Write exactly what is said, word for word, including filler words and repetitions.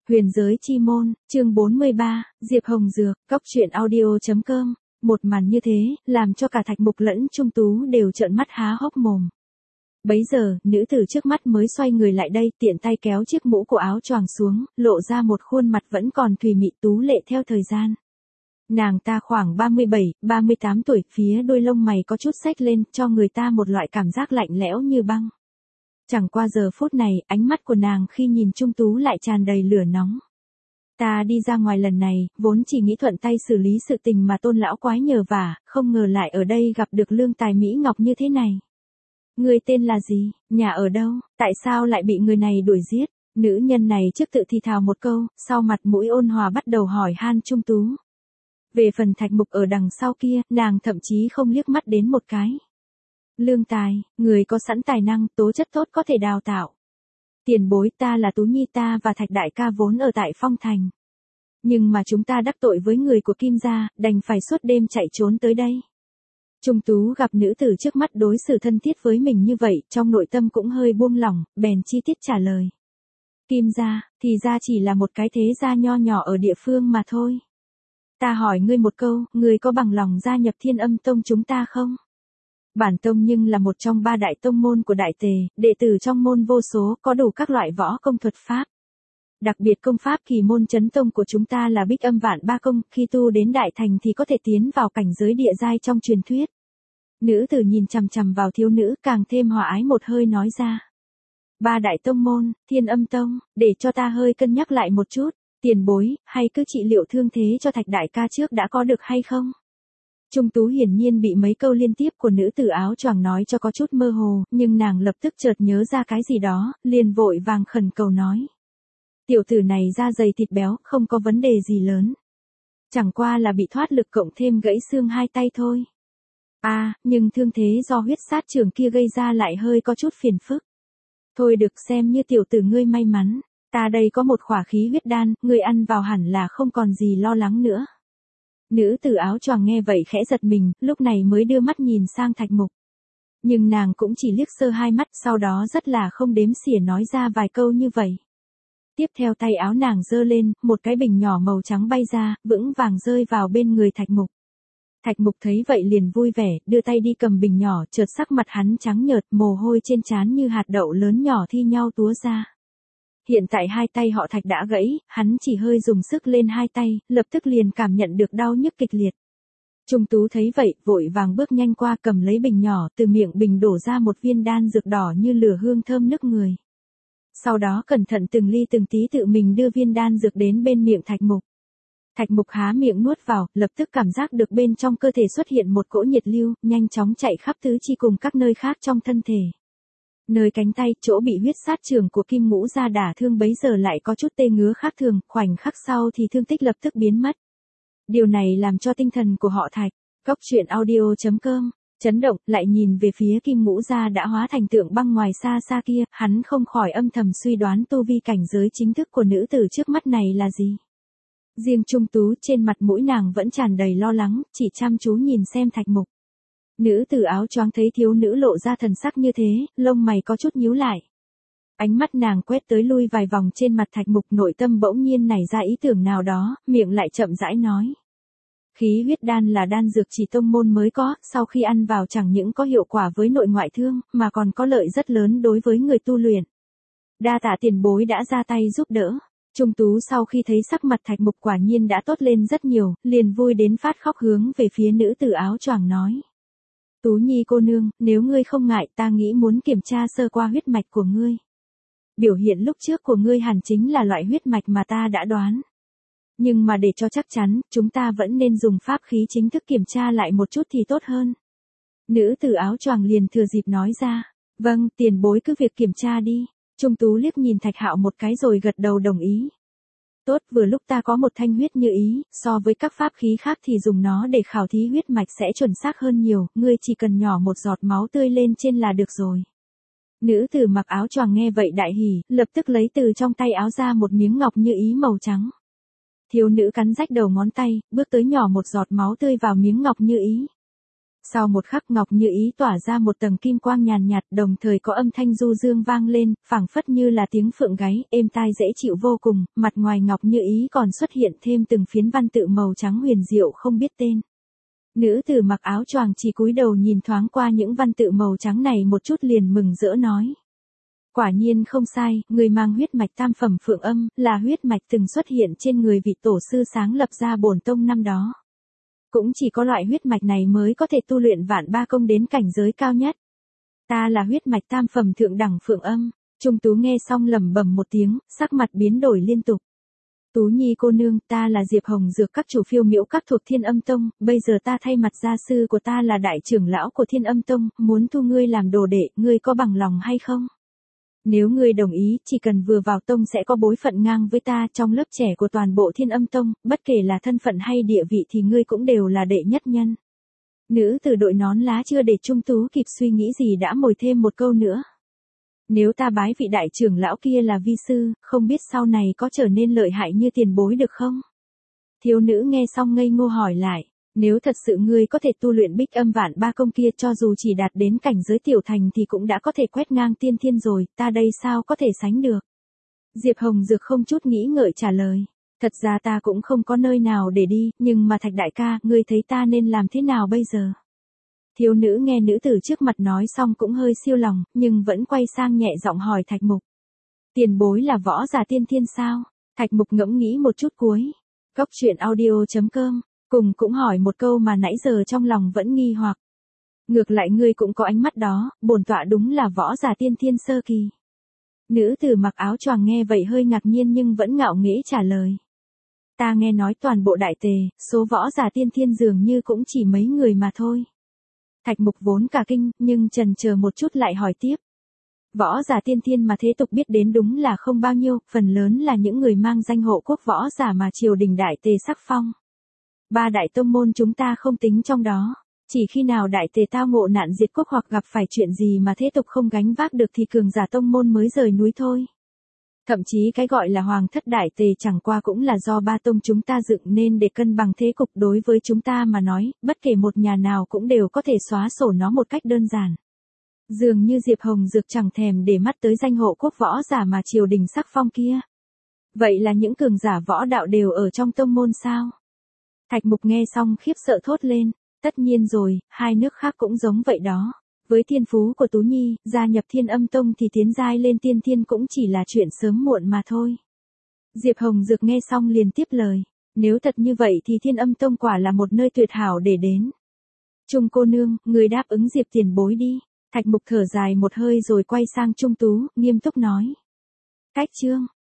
Huyền giới chi môn, chương bốn mươi ba, Diệp Hồng Dược, cốc truyện audio.com. Một màn như thế, làm cho cả Thạch Mục lẫn Trung Tú đều trợn mắt há hốc mồm. Bấy giờ, nữ tử trước mắt mới xoay người lại đây, tiện tay kéo chiếc mũ của áo choàng xuống, lộ ra một khuôn mặt vẫn còn thùy mị tú lệ theo thời gian. Nàng ta khoảng ba mươi bảy, ba mươi tám tuổi, phía đôi lông mày có chút xếch lên, cho người ta một loại cảm giác lạnh lẽo như băng. Chẳng qua giờ phút này, ánh mắt của nàng khi nhìn Trung Tú lại tràn đầy lửa nóng. Ta đi ra ngoài lần này, vốn chỉ nghĩ thuận tay xử lý sự tình mà Tôn lão quái nhờ vả, không ngờ lại ở đây gặp được lương tài mỹ ngọc như thế này. Người tên là gì, nhà ở đâu, tại sao lại bị người này đuổi giết? Nữ nhân này trước tự thì thào một câu, sau mặt mũi ôn hòa bắt đầu hỏi han Trung Tú. Về phần Thạch Mục ở đằng sau kia, nàng thậm chí không liếc mắt đến một cái. Lương tài, người có sẵn tài năng, tố chất tốt có thể đào tạo. Tiền bối, ta là Tú Nhi, ta và Thạch đại ca vốn ở tại Phong Thành. Nhưng mà chúng ta đắc tội với người của Kim gia, đành phải suốt đêm chạy trốn tới đây. Trung Tú gặp nữ tử trước mắt đối xử thân thiết với mình như vậy, trong nội tâm cũng hơi buông lỏng, bèn chi tiết trả lời. Kim gia, thì ra chỉ là một cái thế gia nho nhỏ ở địa phương mà thôi. Ta hỏi ngươi một câu, ngươi có bằng lòng gia nhập Thiên Âm Tông chúng ta không? Bản tông nhưng là một trong ba đại tông môn của Đại Tề, đệ tử trong môn vô số, có đủ các loại võ công thuật pháp. Đặc biệt công pháp kỳ môn chấn tông của chúng ta là Bích Âm Vạn Ba Công, khi tu đến đại thành thì có thể tiến vào cảnh giới địa giai trong truyền thuyết. Nữ tử nhìn chằm chằm vào thiếu nữ, càng thêm hòa ái một hơi nói ra. Ba đại tông môn, Thiên Âm Tông, để cho ta hơi cân nhắc lại một chút, tiền bối, hay cứ trị liệu thương thế cho Thạch đại ca trước đã có được hay không? Trung Tú hiển nhiên bị mấy câu liên tiếp của nữ tử áo choàng nói cho có chút mơ hồ, nhưng nàng lập tức chợt nhớ ra cái gì đó, liền vội vàng khẩn cầu nói. Tiểu tử này da dày thịt béo, không có vấn đề gì lớn. Chẳng qua là bị thoát lực cộng thêm gãy xương hai tay thôi. À, nhưng thương thế do huyết sát trường kia gây ra lại hơi có chút phiền phức. Thôi được, xem như tiểu tử ngươi may mắn, ta đây có một khỏa khí huyết đan, ngươi ăn vào hẳn là không còn gì lo lắng nữa. Nữ tử áo choàng nghe vậy khẽ giật mình, lúc này mới đưa mắt nhìn sang Thạch Mục. Nhưng nàng cũng chỉ liếc sơ hai mắt, sau đó rất là không đếm xỉa nói ra vài câu như vậy. Tiếp theo tay áo nàng giơ lên, một cái bình nhỏ màu trắng bay ra, vững vàng rơi vào bên người Thạch Mục. Thạch Mục thấy vậy liền vui vẻ, đưa tay đi cầm bình nhỏ, chợt sắc mặt hắn trắng nhợt, mồ hôi trên trán như hạt đậu lớn nhỏ thi nhau túa ra. Hiện tại hai tay họ Thạch đã gãy, hắn chỉ hơi dùng sức lên hai tay, lập tức liền cảm nhận được đau nhức kịch liệt. Trung Tú thấy vậy, vội vàng bước nhanh qua cầm lấy bình nhỏ, từ miệng bình đổ ra một viên đan dược đỏ như lửa hương thơm nức người. Sau đó cẩn thận từng ly từng tí tự mình đưa viên đan dược đến bên miệng Thạch Mục. Thạch Mục há miệng nuốt vào, lập tức cảm giác được bên trong cơ thể xuất hiện một cỗ nhiệt lưu, nhanh chóng chạy khắp tứ chi cùng các nơi khác trong thân thể. Nơi cánh tay, chỗ bị huyết sát trường của Kim Ngũ gia đả thương bấy giờ lại có chút tê ngứa khác thường, khoảnh khắc sau thì thương tích lập tức biến mất. Điều này làm cho tinh thần của họ Thạch, cốc truyện audio.com, chấn động, lại nhìn về phía Kim Ngũ gia đã hóa thành tượng băng ngoài xa xa kia, hắn không khỏi âm thầm suy đoán tu vi cảnh giới chính thức của nữ tử trước mắt này là gì. Riêng Trung Tú trên mặt mũi nàng vẫn tràn đầy lo lắng, chỉ chăm chú nhìn xem Thạch Mục. Nữ tử áo choàng thấy thiếu nữ lộ ra thần sắc như thế, lông mày có chút nhíu lại. Ánh mắt nàng quét tới lui vài vòng trên mặt Thạch Mục, nội tâm bỗng nhiên nảy ra ý tưởng nào đó, miệng lại chậm rãi nói. Khí huyết đan là đan dược chỉ tông môn mới có, sau khi ăn vào chẳng những có hiệu quả với nội ngoại thương, mà còn có lợi rất lớn đối với người tu luyện. Đa tạ tiền bối đã ra tay giúp đỡ. Trung Tú sau khi thấy sắc mặt Thạch Mục quả nhiên đã tốt lên rất nhiều, liền vui đến phát khóc hướng về phía nữ tử áo choàng nói. Tú Nhi cô nương, nếu ngươi không ngại, ta nghĩ muốn kiểm tra sơ qua huyết mạch của ngươi. Biểu hiện lúc trước của ngươi hẳn chính là loại huyết mạch mà ta đã đoán. Nhưng mà để cho chắc chắn, chúng ta vẫn nên dùng pháp khí chính thức kiểm tra lại một chút thì tốt hơn. Nữ tử áo choàng liền thừa dịp nói ra. Vâng, tiền bối cứ việc kiểm tra đi. Trung Tú liếc nhìn Thạch Hạo một cái rồi gật đầu đồng ý. Tốt, vừa lúc ta có một thanh huyết như ý, so với các pháp khí khác thì dùng nó để khảo thí huyết mạch sẽ chuẩn xác hơn nhiều, ngươi chỉ cần nhỏ một giọt máu tươi lên trên là được rồi. Nữ tử mặc áo choàng nghe vậy đại hỉ, lập tức lấy từ trong tay áo ra một miếng ngọc như ý màu trắng. Thiếu nữ cắn rách đầu ngón tay, bước tới nhỏ một giọt máu tươi vào miếng ngọc như ý. Sau một khắc Ngọc Như Ý tỏa ra một tầng kim quang nhàn nhạt, đồng thời có âm thanh du dương vang lên, phảng phất như là tiếng phượng gáy, êm tai dễ chịu vô cùng, mặt ngoài Ngọc Như Ý còn xuất hiện thêm từng phiến văn tự màu trắng huyền diệu không biết tên. Nữ tử mặc áo choàng chỉ cúi đầu nhìn thoáng qua những văn tự màu trắng này một chút liền mừng rỡ nói. Quả nhiên không sai, người mang huyết mạch tam phẩm phượng âm, là huyết mạch từng xuất hiện trên người vị tổ sư sáng lập ra bổn tông năm đó. Cũng chỉ có loại huyết mạch này mới có thể tu luyện vạn ba công đến cảnh giới cao nhất. Ta là huyết mạch tam phẩm thượng đẳng phượng âm. Trung Tú nghe xong lẩm bẩm một tiếng, sắc mặt biến đổi liên tục. Tú Nhi cô nương, ta là Diệp Hồng Dược các chủ phiêu miễu các thuộc Thiên Âm Tông, bây giờ ta thay mặt gia sư của ta là đại trưởng lão của Thiên Âm Tông, muốn thu ngươi làm đồ đệ, ngươi có bằng lòng hay không? Nếu ngươi đồng ý, chỉ cần vừa vào tông sẽ có bối phận ngang với ta trong lớp trẻ của toàn bộ Thiên Âm Tông, bất kể là thân phận hay địa vị thì ngươi cũng đều là đệ nhất nhân. Nữ tử đội nón lá chưa để Trung Tú kịp suy nghĩ gì đã mồi thêm một câu nữa. Nếu ta bái vị đại trưởng lão kia là vi sư, không biết sau này có trở nên lợi hại như tiền bối được không? Thiếu nữ nghe xong ngây ngô hỏi lại, nếu thật sự ngươi có thể tu luyện bích âm vạn ba công kia cho dù chỉ đạt đến cảnh giới tiểu thành thì cũng đã có thể quét ngang tiên thiên rồi, ta đây sao có thể sánh được? Diệp Hồng Dược không chút nghĩ ngợi trả lời, thật ra ta cũng không có nơi nào để đi, nhưng mà Thạch đại ca, ngươi thấy ta nên làm thế nào bây giờ? Thiếu nữ nghe nữ tử trước mặt nói xong cũng hơi siêu lòng, nhưng vẫn quay sang nhẹ giọng hỏi Thạch Mục. Tiền bối là võ giả tiên thiên sao? Thạch Mục ngẫm nghĩ một chút cuối. Góc truyện audio chấm com, cùng cũng hỏi một câu mà nãy giờ trong lòng vẫn nghi hoặc. Ngược lại ngươi cũng có ánh mắt đó, bổn tọa đúng là võ giả tiên thiên sơ kỳ. Nữ tử mặc áo choàng nghe vậy hơi ngạc nhiên nhưng vẫn ngạo nghễ trả lời. Ta nghe nói toàn bộ đại tề, số võ giả tiên thiên dường như cũng chỉ mấy người mà thôi. Thạch Mục vốn cả kinh, nhưng chần chờ một chút lại hỏi tiếp. Võ giả tiên thiên mà thế tục biết đến đúng là không bao nhiêu, phần lớn là những người mang danh hộ quốc võ giả mà triều đình đại tề sắc phong. Ba đại tông môn chúng ta không tính trong đó, chỉ khi nào đại tề tao ngộ nạn diệt quốc hoặc gặp phải chuyện gì mà thế tục không gánh vác được thì cường giả tông môn mới rời núi thôi. Thậm chí cái gọi là hoàng thất đại tề chẳng qua cũng là do ba tông chúng ta dựng nên để cân bằng thế cục, đối với chúng ta mà nói, bất kể một nhà nào cũng đều có thể xóa sổ nó một cách đơn giản. Dường như Diệp Hồng Dược chẳng thèm để mắt tới danh hộ quốc võ giả mà triều đình sắc phong kia. Vậy là những cường giả võ đạo đều ở trong tông môn sao? Thạch Mục nghe xong khiếp sợ thốt lên, tất nhiên rồi, hai nước khác cũng giống vậy đó. Với thiên phú của Tú Nhi, gia nhập Thiên Âm Tông thì tiến giai lên tiên thiên cũng chỉ là chuyện sớm muộn mà thôi. Diệp Hồng Dược nghe xong liền tiếp lời, nếu thật như vậy thì Thiên Âm Tông quả là một nơi tuyệt hảo để đến. Trung cô nương, người đáp ứng Diệp tiền bối đi. Thạch Mục thở dài một hơi rồi quay sang Trung Tú, nghiêm túc nói. Cách chương.